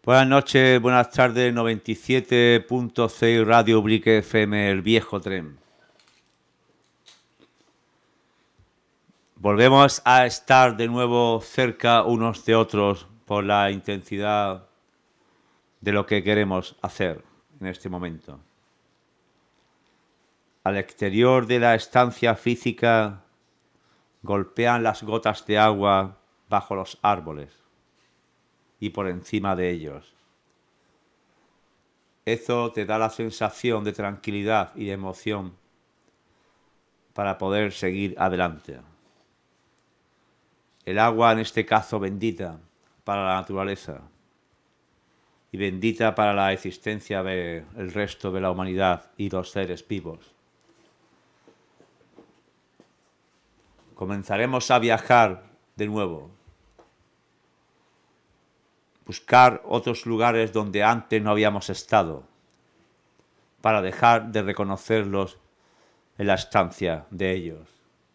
Buenas noches, buenas tardes, 97.6 Radio Ubrique FM, el viejo tren. Volvemos a estar de nuevo cerca unos de otros por la intensidad de lo que queremos hacer en este momento. Al exterior de la estancia física golpean las gotas de agua bajo los árboles y por encima de ellos. Eso te da la sensación de tranquilidad y de emoción para poder seguir adelante. El agua, en este caso, bendita para la naturaleza y bendita para la existencia del resto de la humanidad y los seres vivos. Comenzaremos a viajar de nuevo. Buscar otros lugares donde antes no habíamos estado, para dejar de reconocerlos en la estancia de ellos.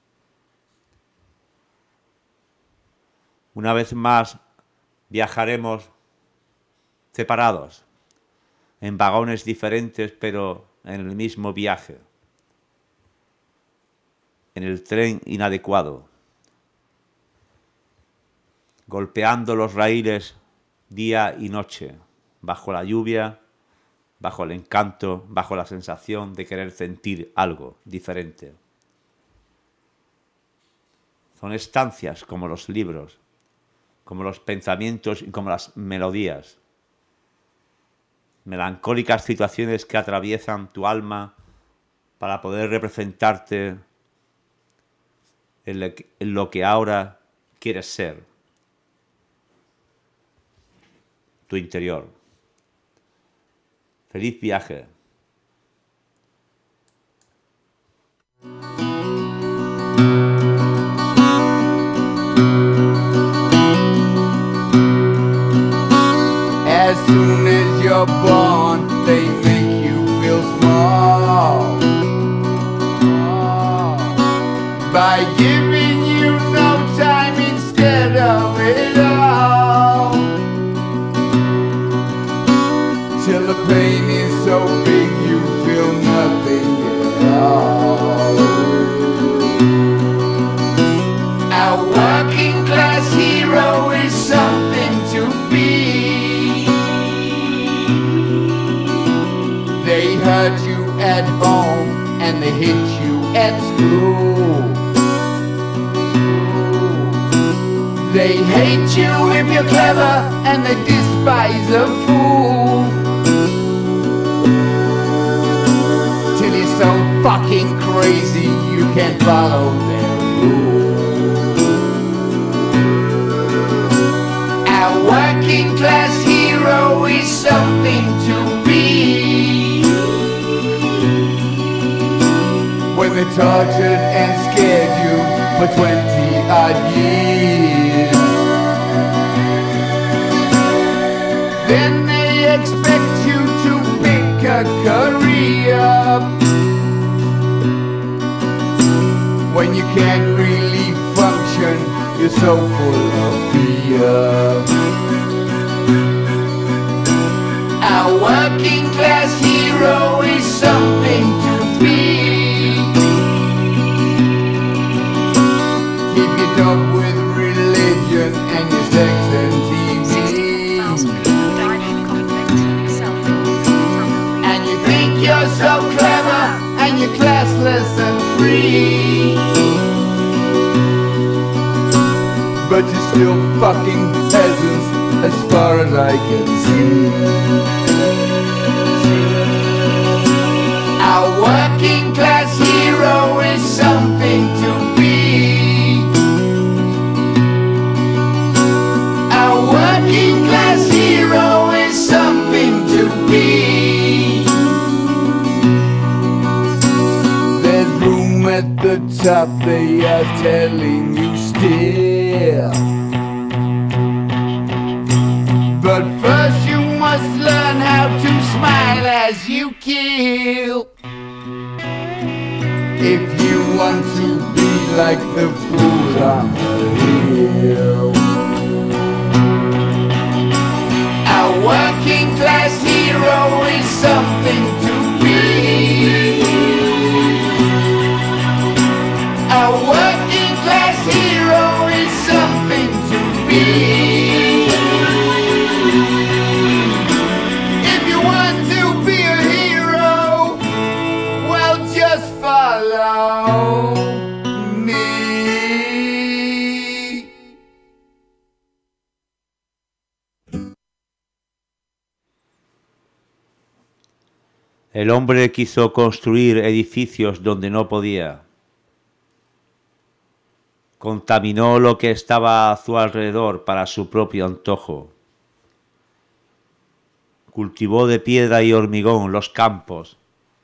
Una vez más viajaremos separados, en vagones diferentes, pero en el mismo viaje, en el tren inadecuado, golpeando los raíles día y noche, bajo la lluvia, bajo el encanto, bajo la sensación de querer sentir algo diferente. Son estancias como los libros, como los pensamientos y como las melodías. Melancólicas situaciones que atraviesan tu alma para poder representarte en lo que ahora quieres ser. Tu interior. Feliz viaje. As soon as you're born, they make you feel small by giving you no time instead of it all. Till the pain is so big you feel nothing at all. Our working class hero is something to be. They hurt you at home and they hit you at school. They hate you if you're clever and they despise a fool. Till you're so fucking crazy you can't follow their rules. Our working class hero is something to be. When they tortured and scared you for 20 odd years, then they expect you to pick a career. When you can't really function, you're so full of fear. Our working class hero is something to be. Keep your job with religion and your sex and TV. And you think you're so clever and you're classless and free, but you're still fucking peasants as far as I can see. Our working class hero is something to be. Our working class hero is something to be. There's room at the top, they are telling you still. But first you must learn how to smile as you kill. If you want to be like the fools on the hill. Our be. If you want to be a hero, well, just follow me. El hombre quiso construir edificios donde no podía. Contaminó lo que estaba a su alrededor para su propio antojo. Cultivó de piedra y hormigón los campos.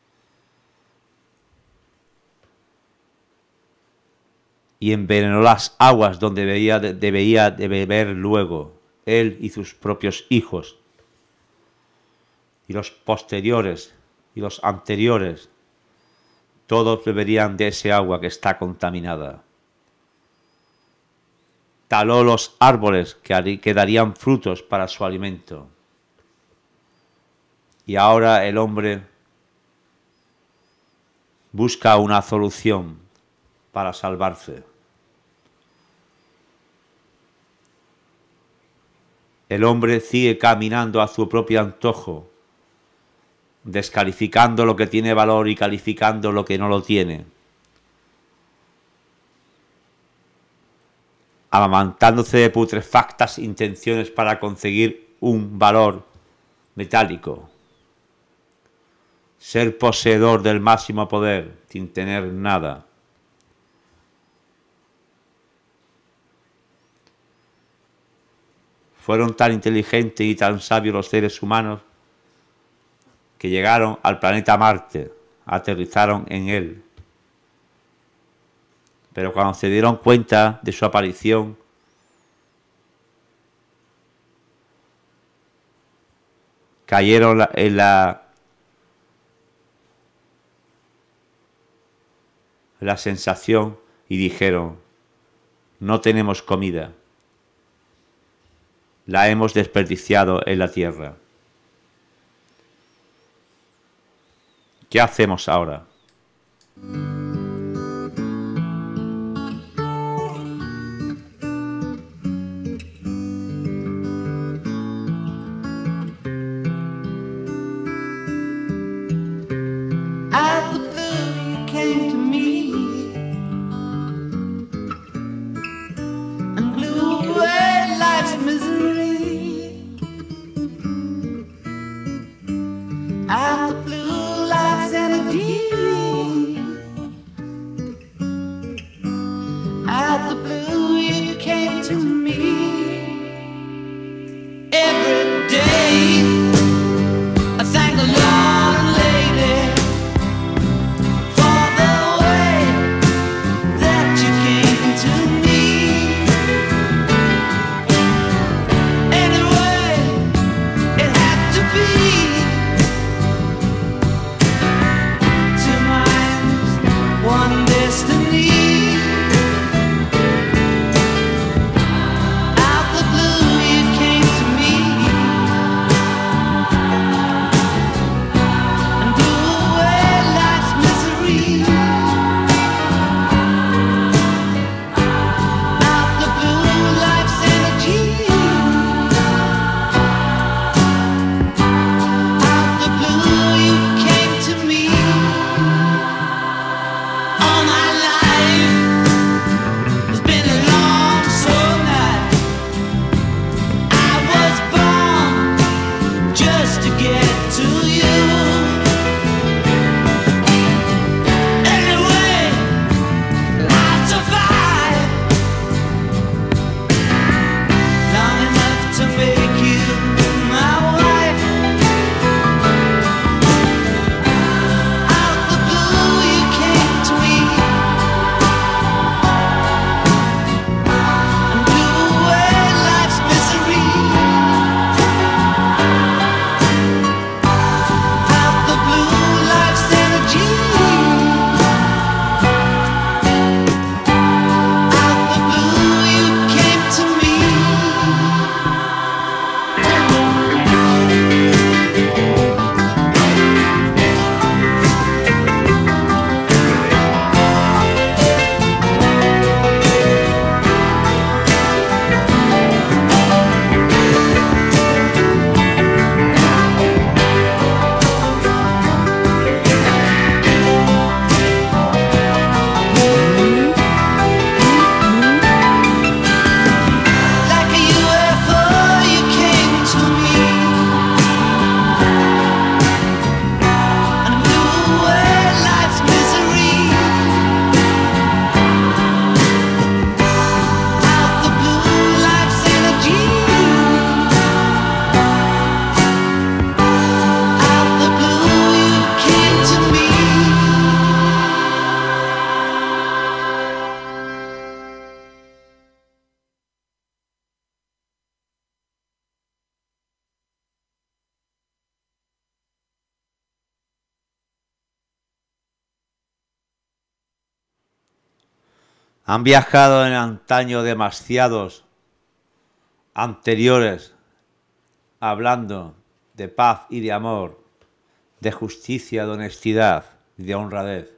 Y envenenó las aguas donde debía de beber luego, él y sus propios hijos. Y los posteriores y los anteriores, todos beberían de ese agua que está contaminada. Taló los árboles que darían frutos para su alimento. Y ahora el hombre busca una solución para salvarse. El hombre sigue caminando a su propio antojo, descalificando lo que tiene valor y calificando lo que no lo tiene. Amamantándose de putrefactas intenciones para conseguir un valor metálico. Ser poseedor del máximo poder sin tener nada. Fueron tan inteligentes y tan sabios los seres humanos que llegaron al planeta Marte, aterrizaron en él. Pero cuando se dieron cuenta de su aparición, cayeron en la sensación y dijeron: no tenemos comida, la hemos desperdiciado en la tierra. ¿Qué hacemos ahora? Out the blue you came to me and blew away life's misery. Out the blue life's energy Han viajado en antaño demasiados anteriores hablando de paz y de amor, de justicia, de honestidad y de honradez.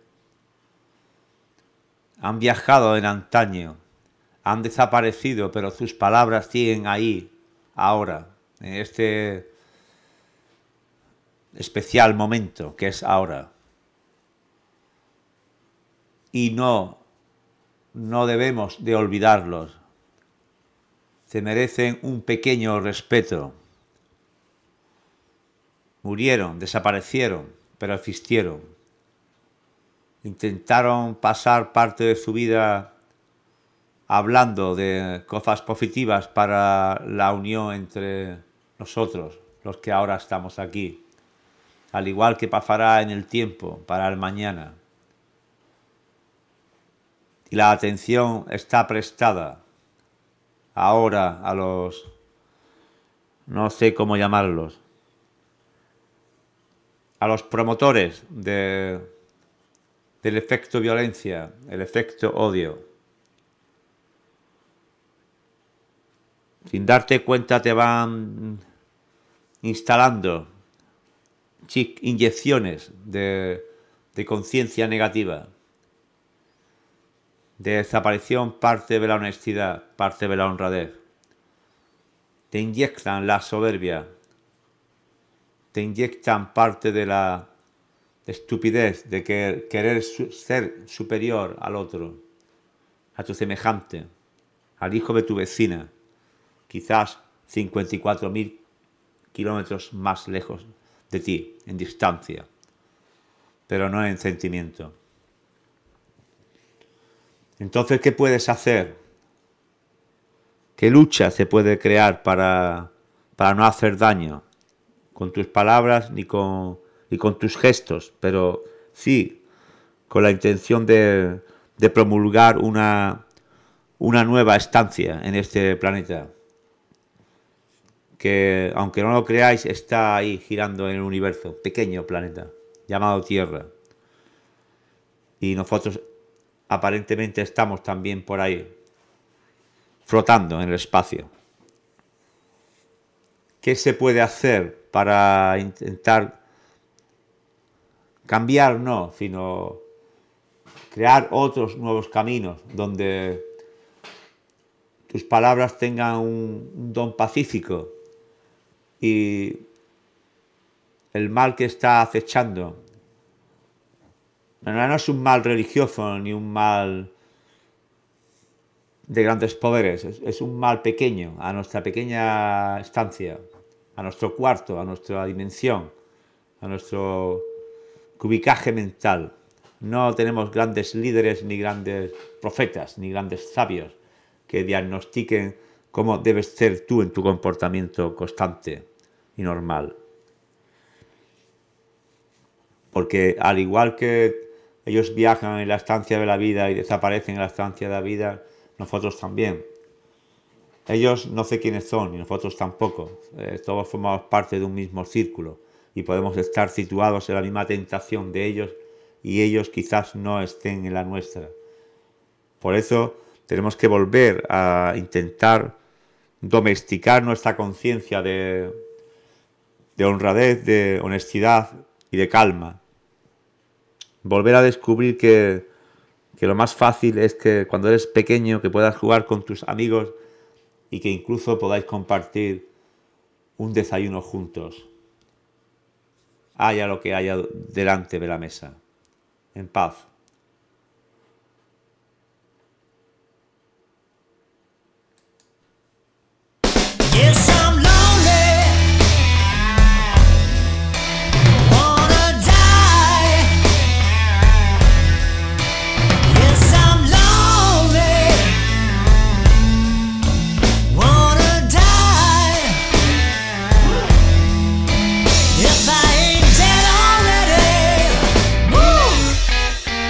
Han viajado en antaño, han desaparecido, pero sus palabras siguen ahí, ahora, en este especial momento que es ahora. Y no debemos de olvidarlos. Se merecen un pequeño respeto. Murieron, desaparecieron, pero existieron. Intentaron pasar parte de su vida hablando de cosas positivas para la unión entre nosotros, los que ahora estamos aquí, al igual que pasará en el tiempo para el mañana. Y la atención está prestada ahora a los, no sé cómo llamarlos, a los promotores del efecto violencia, el efecto odio. Sin darte cuenta te van instalando inyecciones de conciencia negativa, de desaparición parte de la honestidad, parte de la honradez. Te inyectan la soberbia, te inyectan parte de la estupidez, de querer ser superior al otro, a tu semejante, al hijo de tu vecina, quizás 54.000 kilómetros más lejos de ti, en distancia, pero no en sentimiento. Entonces, ¿qué puedes hacer? ¿Qué lucha se puede crear para no hacer daño? Con tus palabras ni con tus gestos, pero sí con la intención de promulgar una nueva estancia en este planeta, que aunque no lo creáis está ahí girando en el universo, pequeño planeta llamado Tierra, y nosotros aparentemente estamos también por ahí flotando en el espacio. ¿Qué se puede hacer para intentar cambiar? No, sino crear otros nuevos caminos donde tus palabras tengan un don pacífico y el mal que está acechando no es un mal religioso ni un mal de grandes poderes, es un mal pequeño, a nuestra pequeña estancia, a nuestro cuarto, a nuestra dimensión, a nuestro cubicaje mental. No tenemos grandes líderes, ni grandes profetas, ni grandes sabios que diagnostiquen cómo debes ser tú en tu comportamiento constante y normal. Porque al igual que ellos viajan en la estancia de la vida y desaparecen en la estancia de la vida, nosotros también. Ellos no sé quiénes son y nosotros tampoco. Todos formamos parte de un mismo círculo y podemos estar situados en la misma tentación de ellos y ellos quizás no estén en la nuestra. Por eso tenemos que volver a intentar domesticar nuestra conciencia de honradez, de honestidad y de calma. Volver a descubrir que lo más fácil es que cuando eres pequeño que puedas jugar con tus amigos y que incluso podáis compartir un desayuno juntos. Haya lo que haya delante de la mesa. En paz. Yes, I'm lonely. Wanna die. Yes, I'm lonely. Wanna die. If I ain't dead already. Woo!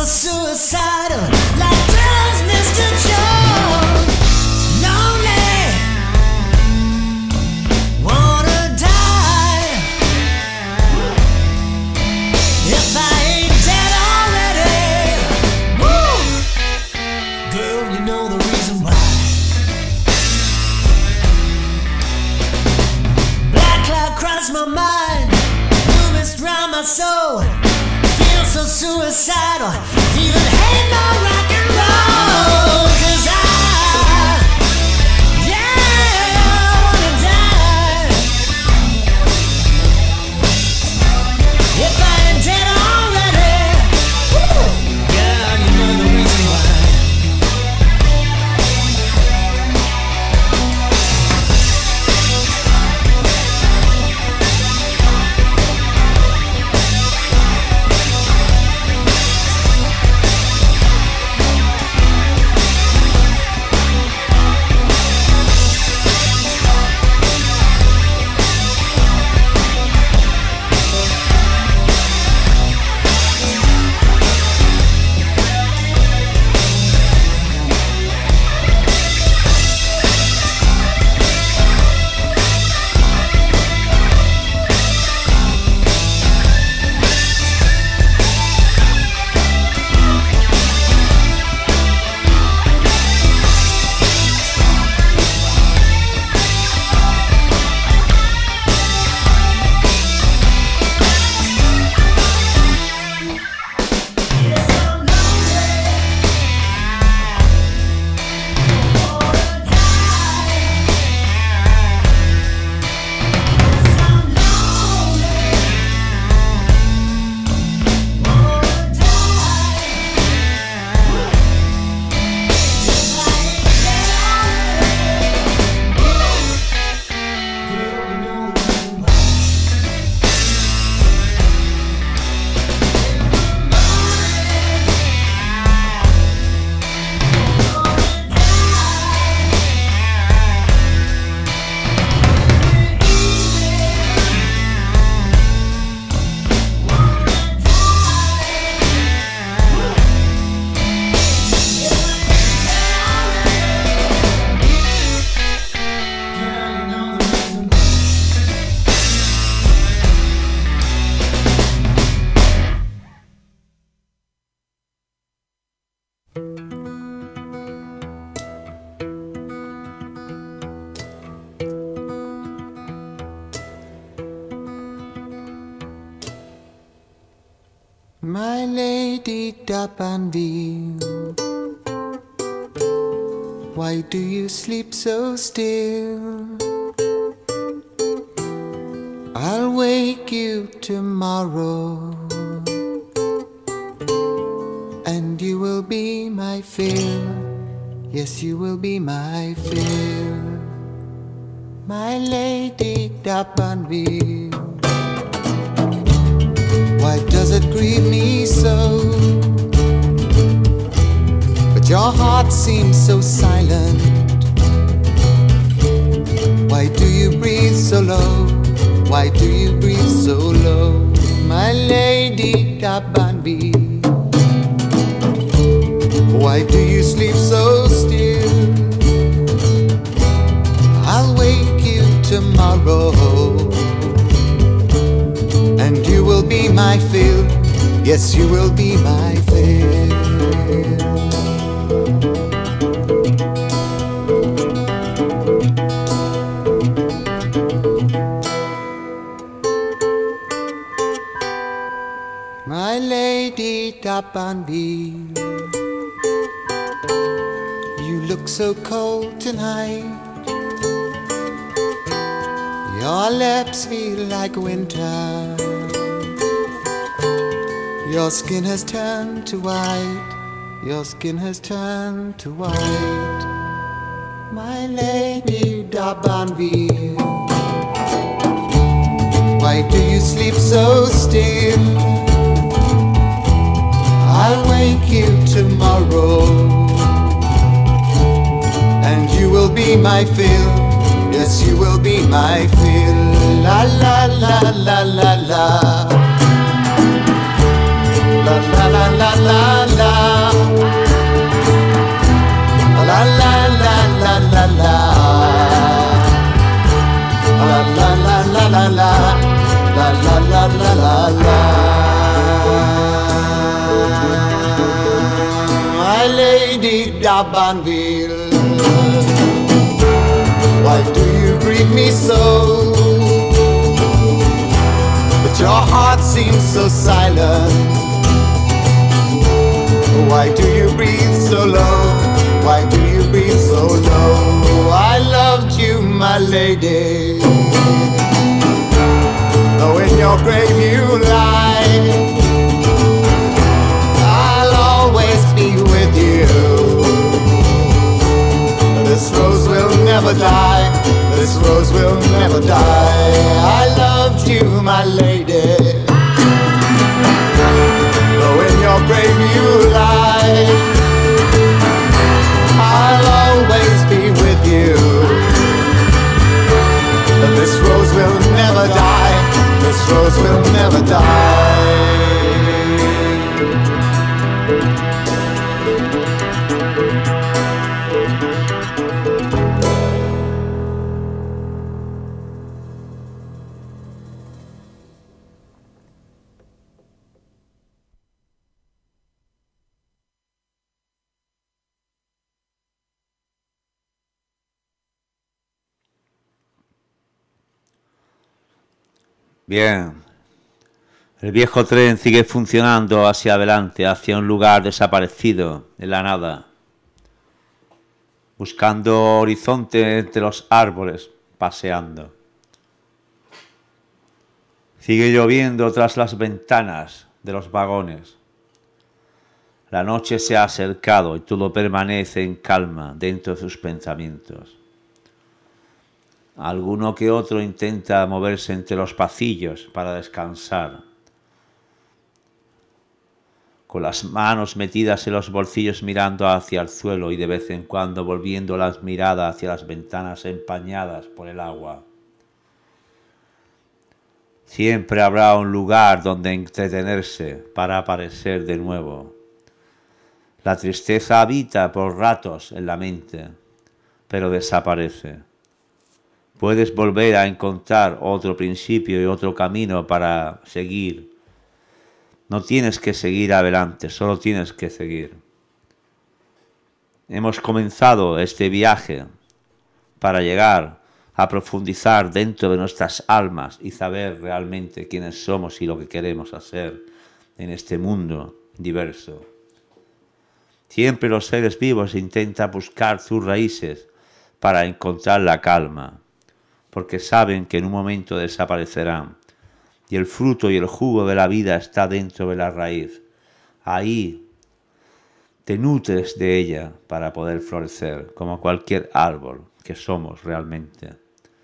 so suicidal, like Dylan's Mr. Jones. Lonely, wanna die. If I ain't dead already, woo! Girl, you know the reason why. Black cloud crossed my mind, moving round my soul. Feel so suicidal, even hate my rock and roll. 'Cause yeah, I wanna die. If I ain't dead already, woo! God, you know the reason why. My lady D'Abanville, why do you sleep so still? I'll wake you tomorrow, and you will be my fill. Yes, you will be my fill. My lady D'Abanville, why does it grieve me so? But your heart seems so silent. Why do you breathe so low? Why do you breathe so low? My lady D'Abanville, why do you sleep so still? I'll wake you tomorrow, and you will be my fill. Yes, you will be my fill. My lady D'Abanville, you look so cold tonight. Your lips feel like winter. Your skin has turned to white. Your skin has turned to white. My lady D'Abanville, why do you sleep so still? I'll wake you tomorrow, and you will be my fill. Yes, you will be my fill. La la la la la la. La la la la la la. d'Abanville. Why do you greet me so? But your heart seems so silent. Why do you breathe so low? Why do you breathe so low? I loved you, my lady. Though in your grave you lie, I'll always be with you. This rose will never die. This rose will never die. I loved you, my lady. Though in your grave you lie, I'll always be with you. This rose will never die. This rose will never die. Bien. El viejo tren sigue funcionando hacia adelante, hacia un lugar desaparecido en la nada, buscando horizonte entre los árboles, paseando. Sigue lloviendo tras las ventanas de los vagones. La noche se ha acercado y todo permanece en calma dentro de sus pensamientos. Alguno que otro intenta moverse entre los pasillos para descansar, con las manos metidas en los bolsillos mirando hacia el suelo y de vez en cuando volviendo las miradas hacia las ventanas empañadas por el agua. Siempre habrá un lugar donde entretenerse para aparecer de nuevo. La tristeza habita por ratos en la mente, pero desaparece. Puedes volver a encontrar otro principio y otro camino para seguir. No tienes que seguir adelante, solo tienes que seguir. Hemos comenzado este viaje para llegar a profundizar dentro de nuestras almas y saber realmente quiénes somos y lo que queremos hacer en este mundo diverso. Siempre los seres vivos intentan buscar sus raíces para encontrar la calma, porque saben que en un momento desaparecerán, y el fruto y el jugo de la vida está dentro de la raíz. Ahí te nutres de ella para poder florecer, como cualquier árbol que somos realmente.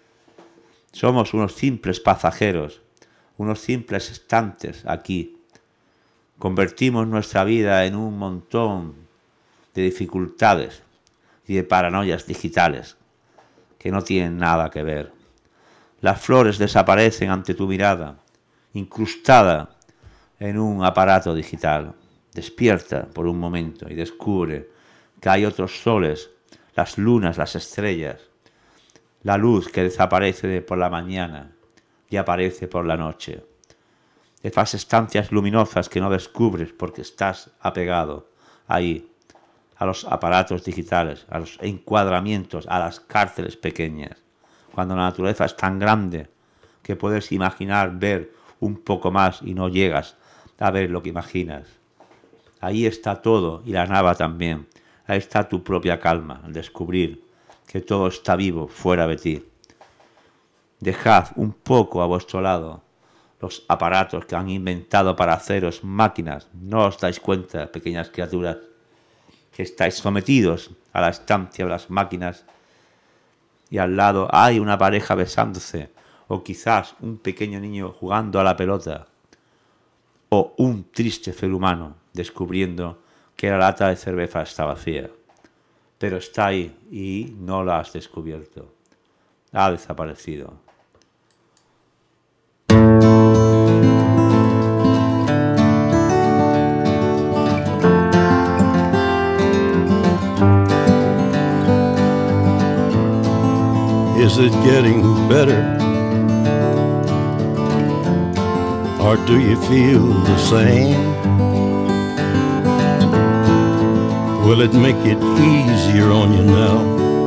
Somos unos simples pasajeros, unos simples estantes aquí. Convertimos nuestra vida en un montón de dificultades y de paranoias digitales que no tienen nada que ver. Las flores desaparecen ante tu mirada, incrustada en un aparato digital. Despierta por un momento y descubre que hay otros soles, las lunas, las estrellas, la luz que desaparece por la mañana y aparece por la noche. Esas estancias luminosas que no descubres porque estás apegado ahí, a los aparatos digitales, a los encuadramientos, a las cárceles pequeñas. Cuando la naturaleza es tan grande que puedes imaginar ver un poco más y no llegas a ver lo que imaginas. Ahí está todo y la nada también. Ahí está tu propia calma, al descubrir que todo está vivo fuera de ti. Dejad un poco a vuestro lado los aparatos que han inventado para haceros máquinas. No os dais cuenta, pequeñas criaturas, que estáis sometidos a la estancia de las máquinas y al lado hay una pareja besándose, o quizás un pequeño niño jugando a la pelota, o un triste ser humano descubriendo que la lata de cerveza está vacía. Pero está ahí y no la has descubierto. Ha desaparecido. Is it getting better? Or do you feel the same? Will it make it easier on you now?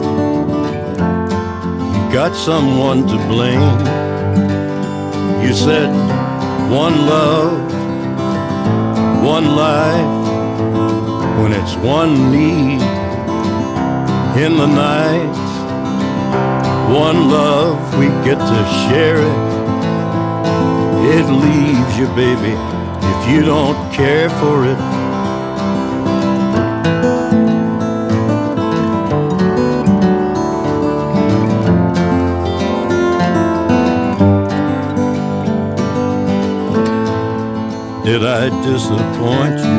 You got someone to blame. You said one love, one life, when it's one need in the night. One love, we get to share it. It leaves you, baby, if you don't care for it. Did I disappoint you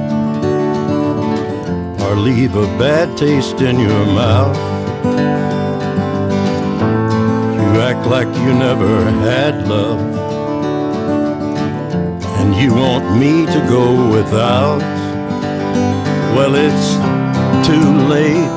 or leave a bad taste in your mouth? You act like you never had love, and you want me to go without. Well, it's too late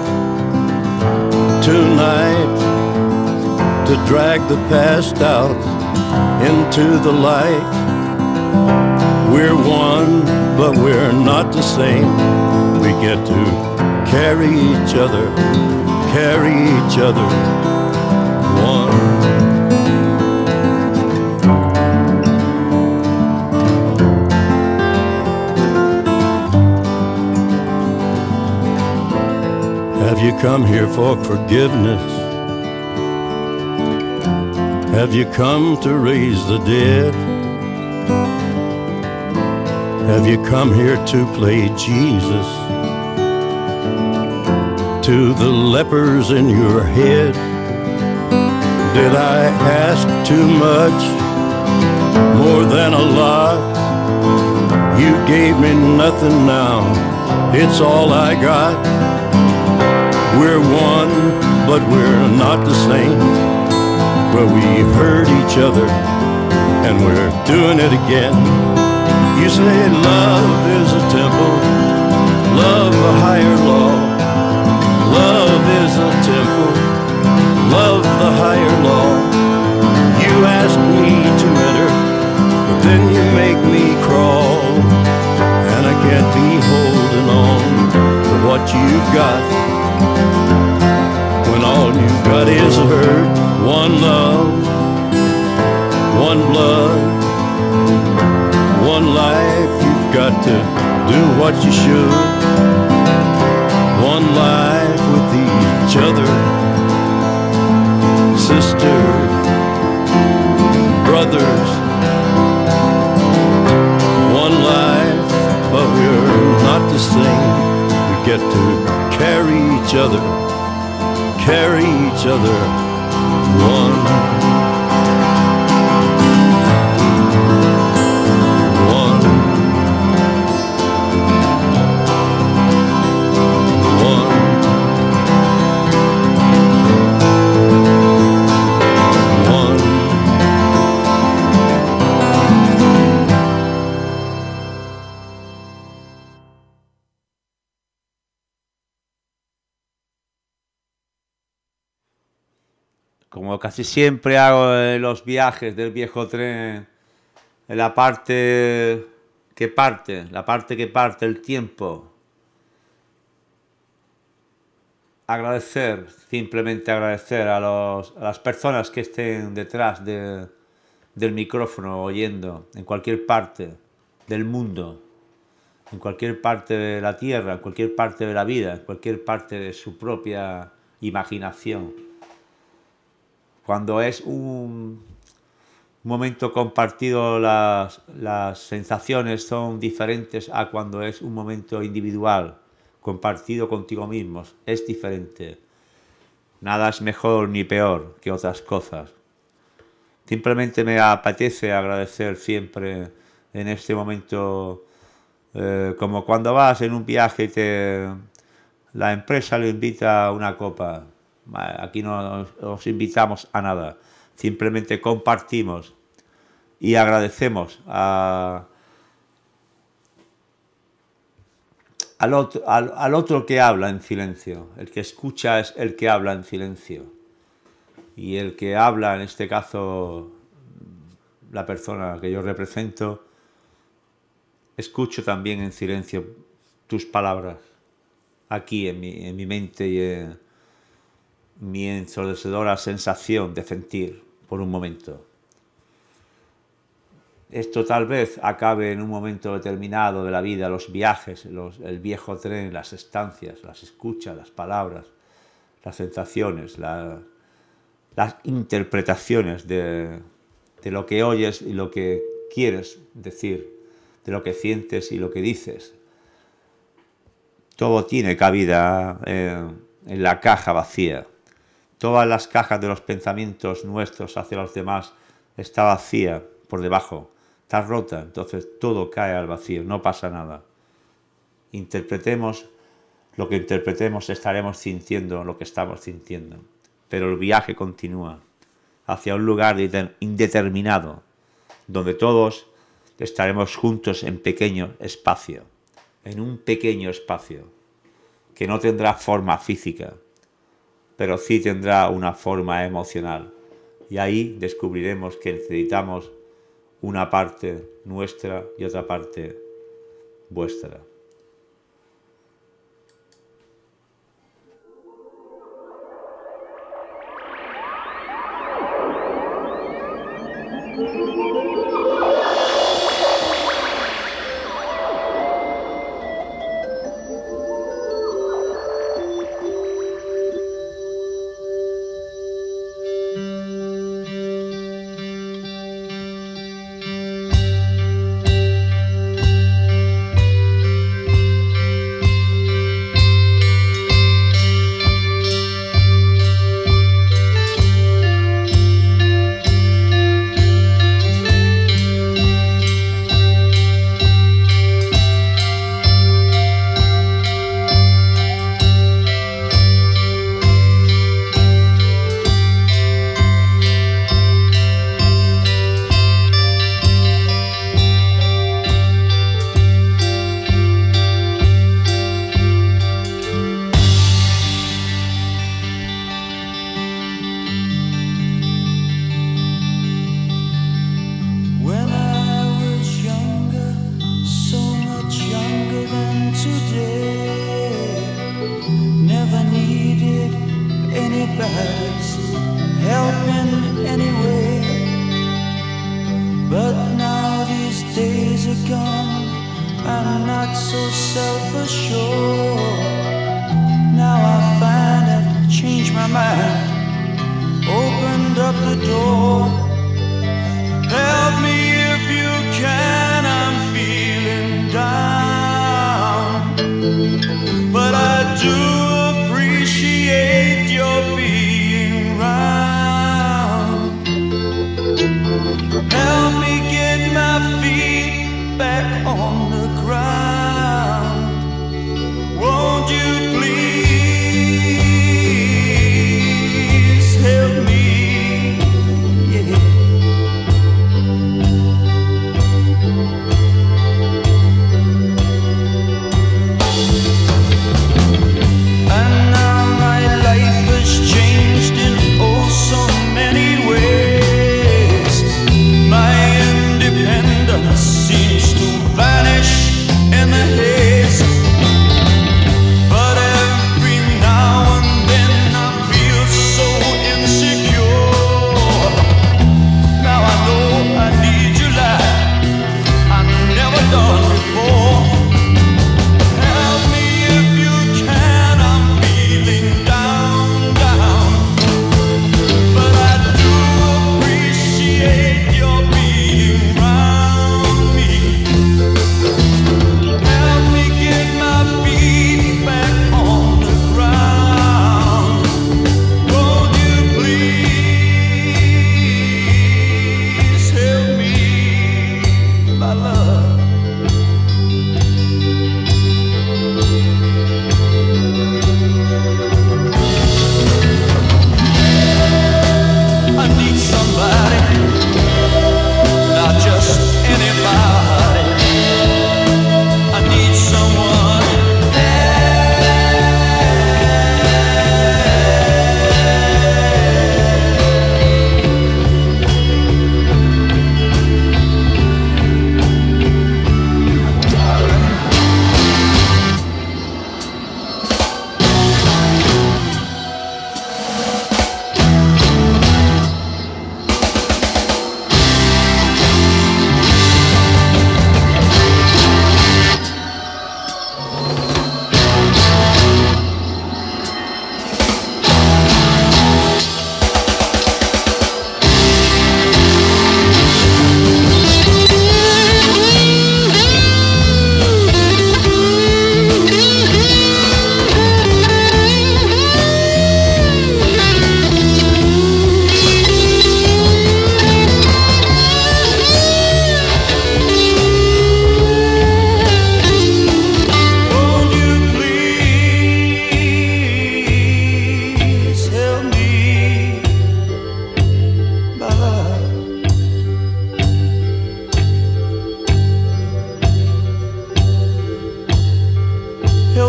tonight to drag the past out into the light. We're one, but we're not the same. We get to carry each other, carry each other, one. Have you come here for forgiveness? Have you come to raise the dead? Have you come here to play Jesus to the lepers in your head? Did I ask too much, more than a lot? You gave me nothing now, it's all I got. We're one, but we're not the same. Well, we hurt each other, and we're doing it again. You say love is a temple, love a higher law. Love is a temple, love the higher law. You ask me to enter, but then you make me crawl. And I can't be holding on to what you've got, when all you've got is hurt. One love, one blood, one life, you've got to do what you should. One life with each other, sisters, brothers. One life, but we're not the same. We get to carry each other, carry each other, one. Como casi siempre hago en los viajes del viejo tren, en la parte que parte el tiempo. Agradecer, simplemente agradecer a las personas que estén detrás del micrófono oyendo, en cualquier parte del mundo, en cualquier parte de la tierra, en cualquier parte de la vida, en cualquier parte de su propia imaginación. Cuando es un momento compartido, las sensaciones son diferentes a cuando es un momento individual, compartido contigo mismo. Es diferente. Nada es mejor ni peor que otras cosas. Simplemente me apetece agradecer siempre en este momento, como cuando vas en un viaje y la empresa le invita a una copa. Aquí no os invitamos a nada, simplemente compartimos y agradecemos al otro que habla en silencio. El que escucha es el que habla en silencio, y el que habla, en este caso la persona que yo represento, escucho también en silencio tus palabras. aquí en mi mente y en mi ensordecedora sensación de sentir por un momento. Esto tal vez acabe en un momento determinado de la vida, los viajes, el viejo tren, las estancias, las escuchas, las palabras, las sensaciones, las interpretaciones de lo que oyes y lo que quieres decir, de lo que sientes y lo que dices. Todo tiene cabida en la caja vacía. Todas las cajas de los pensamientos nuestros hacia los demás está vacía por debajo, está rota, entonces todo cae al vacío, no pasa nada. Interpretemos lo que interpretemos, estaremos sintiendo lo que estamos sintiendo, pero el viaje continúa hacia un lugar indeterminado, donde todos estaremos juntos en pequeño espacio, en un pequeño espacio, que no tendrá forma física, pero sí tendrá una forma emocional. Y ahí descubriremos que necesitamos una parte nuestra y otra parte vuestra.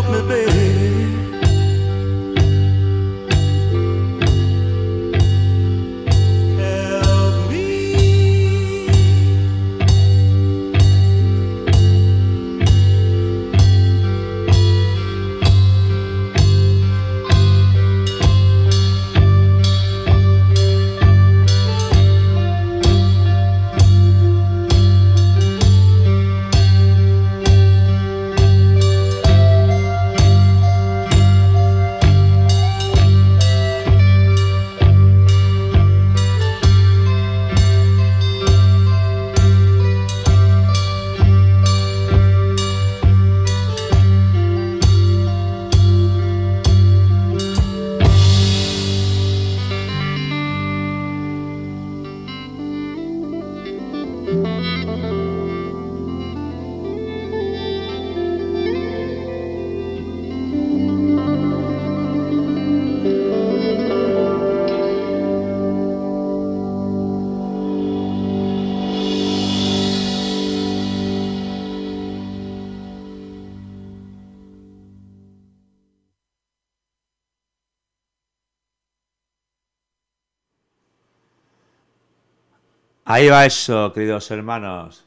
me, baby. Help me. Ahí va eso, queridos hermanos.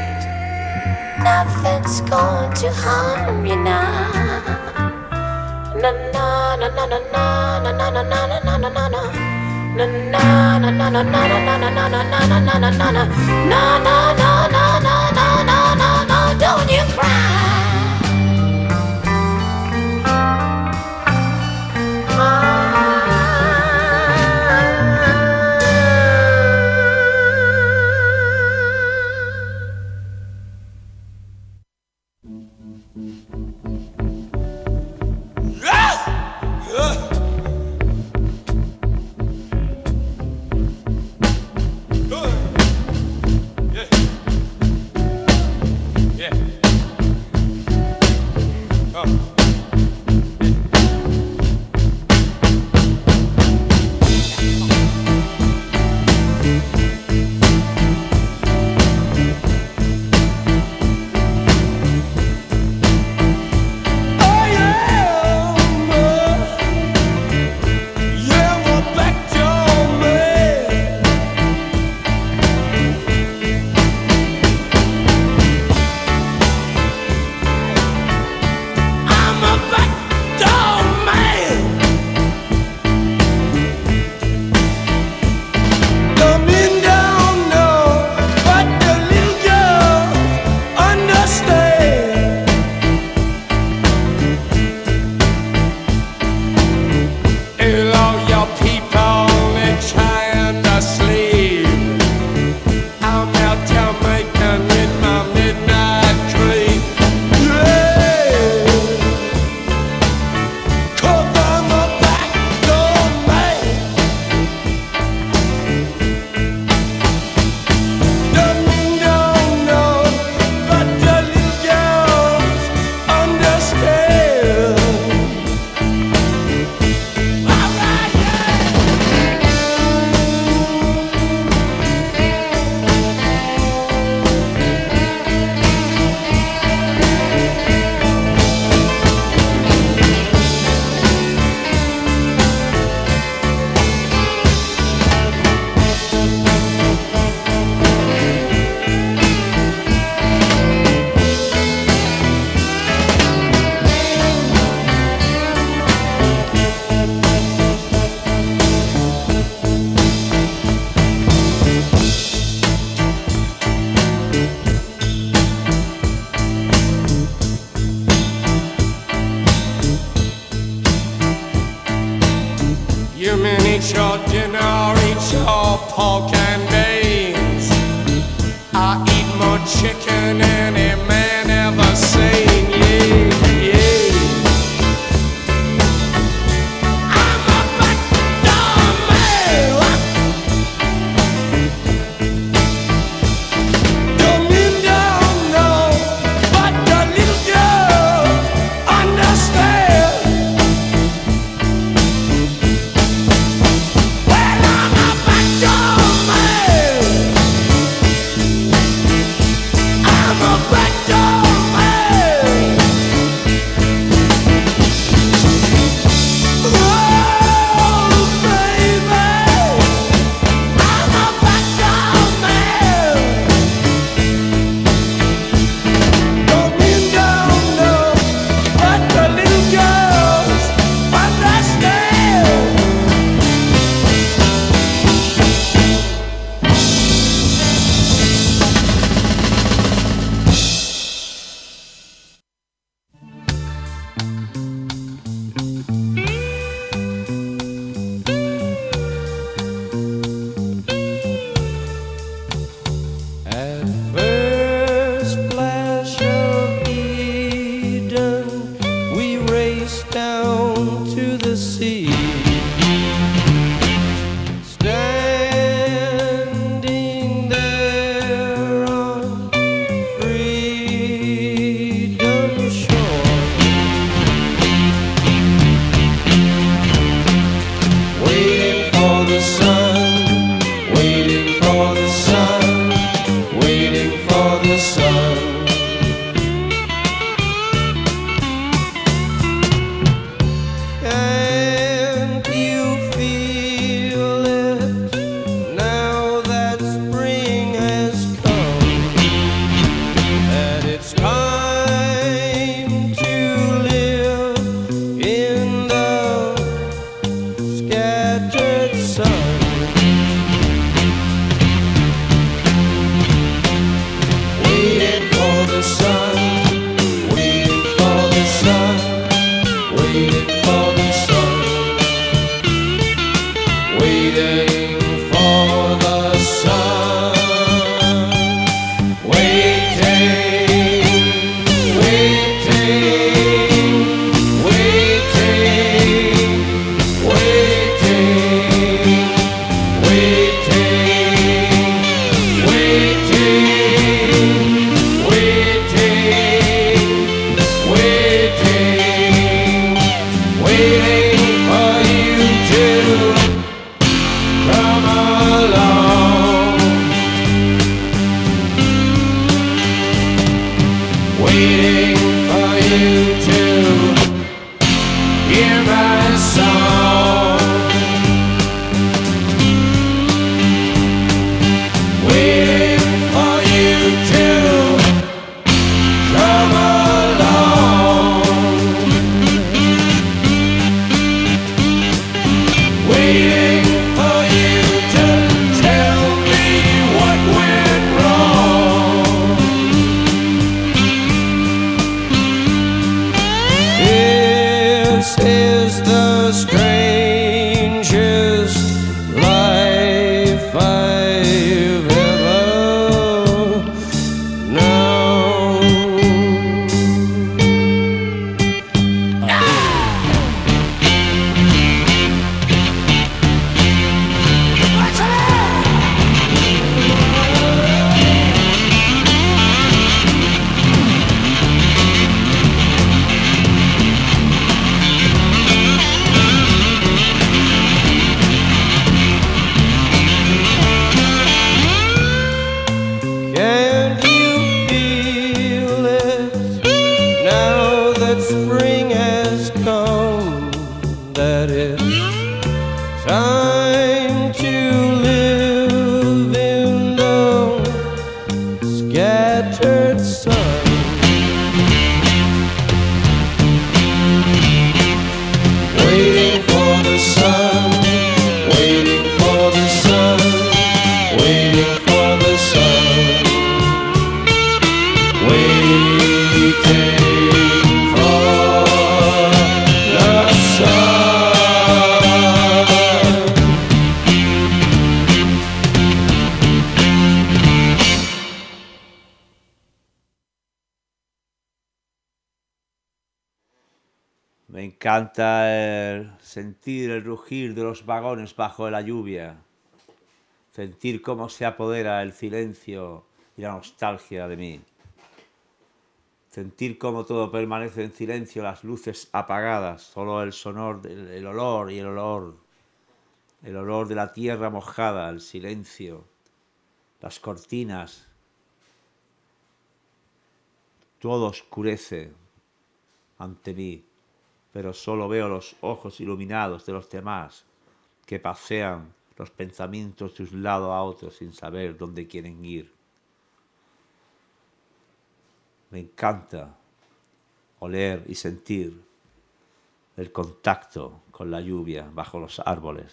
Nothing's going to harm you now. Don't you cry. Eat your dinner, eat your pork and beans. I eat more chicken than any man ever seen. Yeah, yeah. I'm a backdoor man. Don't you know what the little girls understand? Well, I'm a backdoor man. I'm a backdoor man. Oh, baby, I'm a backdoor man. Don't you know what the little girls understand? At first flash of Eden, we raced down to the sea. Standing there on freedom's shore, waiting for the sun, waiting for the sun, waiting for the sun. it's time to live in the scattered sun. Waiting for the sun, waiting for the sun, waiting for the sun, waiting for the sun. Me encanta sentir el rugir de los vagones bajo la lluvia, sentir cómo se apodera el silencio y la nostalgia de mí, sentir cómo todo permanece en silencio, las luces apagadas, solo el sonor, el olor y el olor de la tierra mojada, el silencio, las cortinas, todo oscurece ante mí. Pero solo veo los ojos iluminados de los demás que pasean los pensamientos de un lado a otro sin saber dónde quieren ir. Me encanta oler y sentir el contacto con la lluvia bajo los árboles.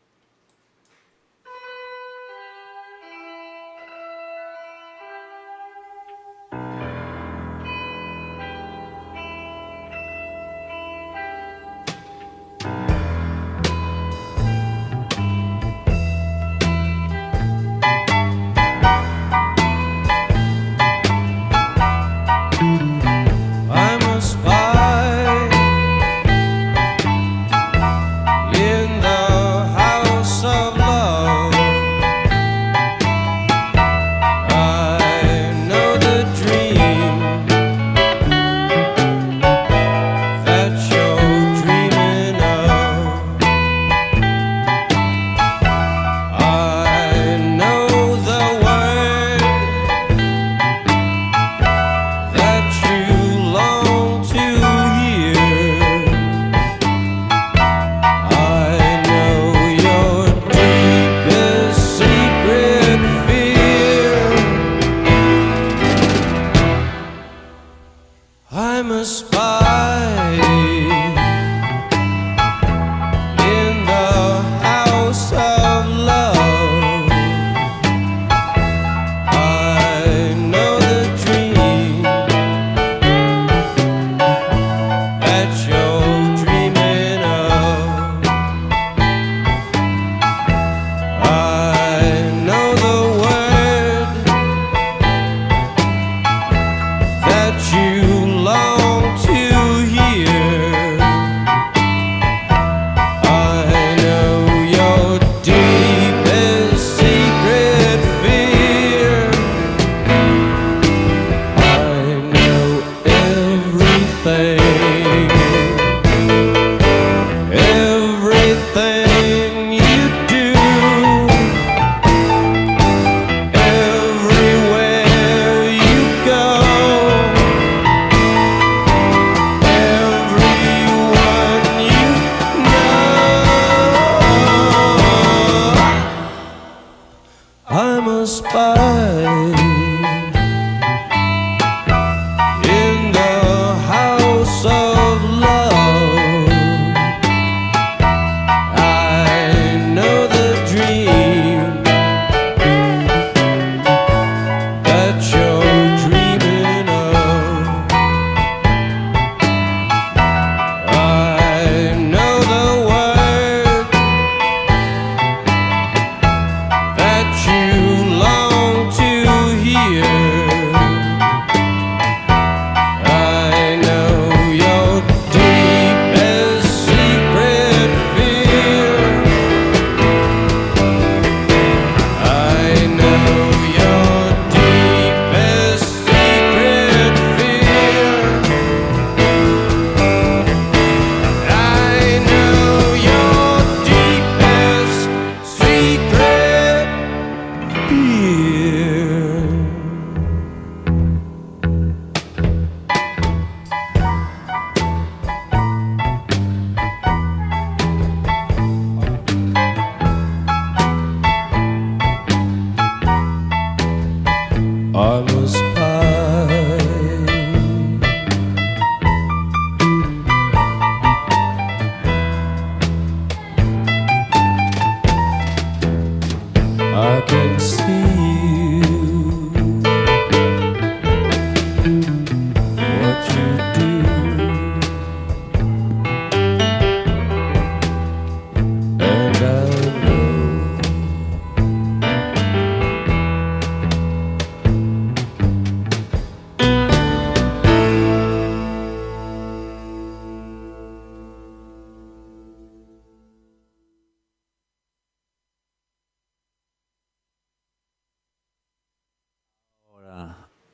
I'm a spy in the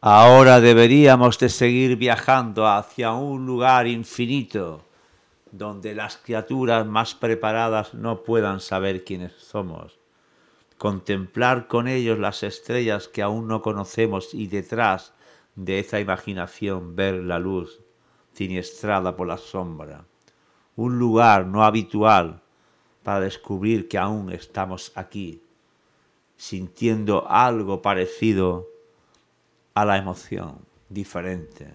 Ahora deberíamos de seguir viajando hacia un lugar infinito, donde las criaturas más preparadas no puedan saber quiénes somos. Contemplar con ellos las estrellas que aún no conocemos y detrás de esa imaginación ver la luz siniestrada por la sombra. Un lugar no habitual para descubrir que aún estamos aquí, sintiendo algo parecido a la emoción, diferente.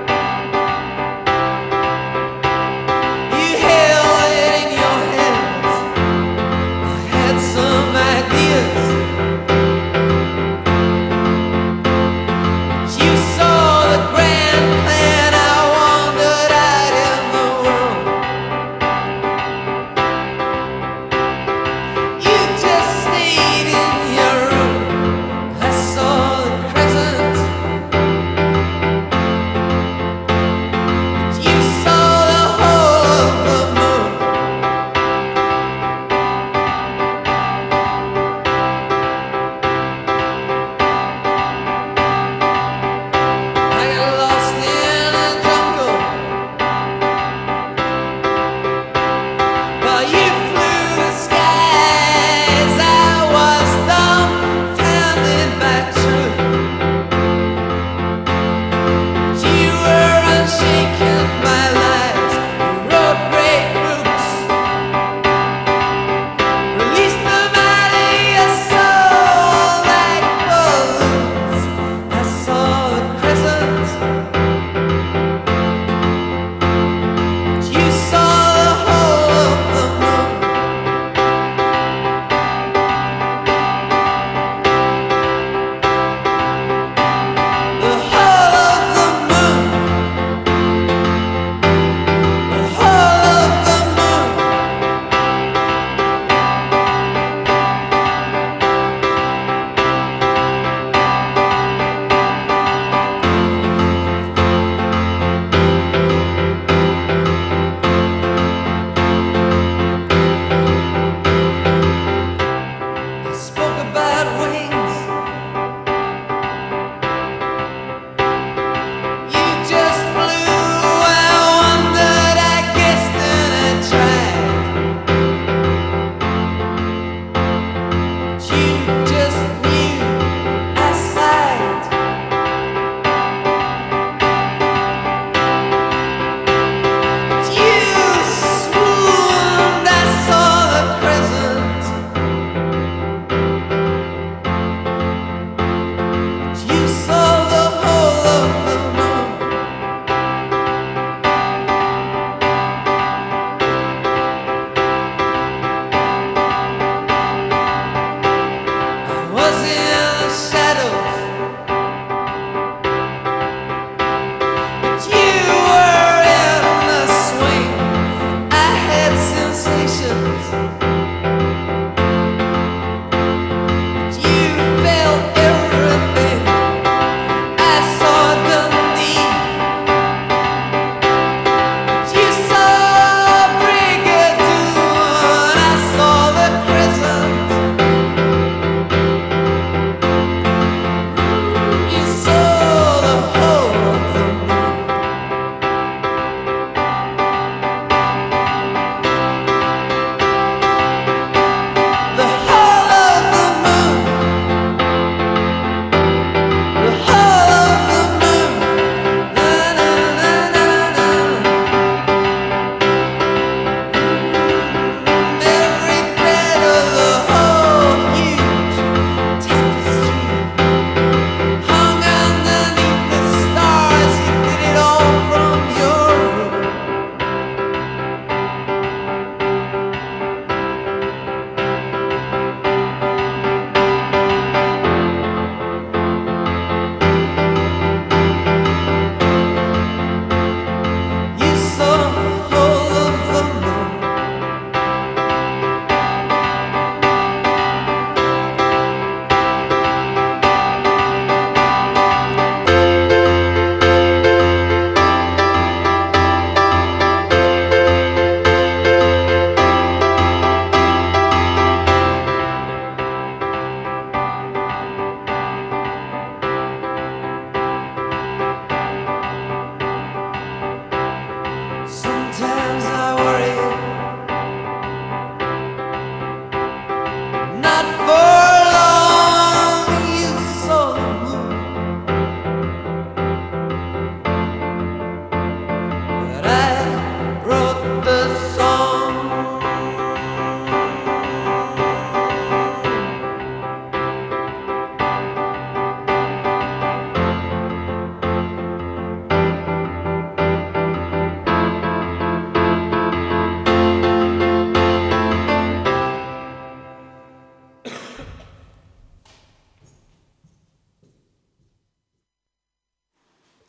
You held it in your hands.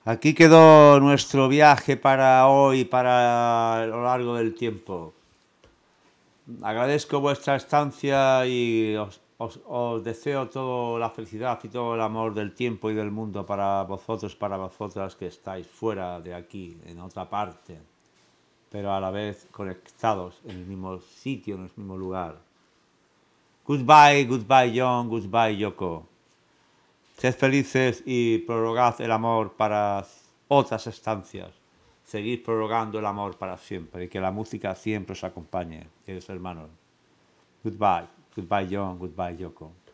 Aquí quedó nuestro viaje para hoy, para lo largo del tiempo. Agradezco vuestra estancia y os deseo toda la felicidad y todo el amor del tiempo y del mundo para vosotros, para vosotras que estáis fuera de aquí, en otra parte, pero a la vez conectados en el mismo sitio, en el mismo lugar. Goodbye, goodbye John, goodbye Yoko. Sed felices y prorrogad el amor para otras estancias. Seguid prorrogando el amor para siempre y que la música siempre os acompañe, queridos hermanos. Goodbye, goodbye John, goodbye Yoko.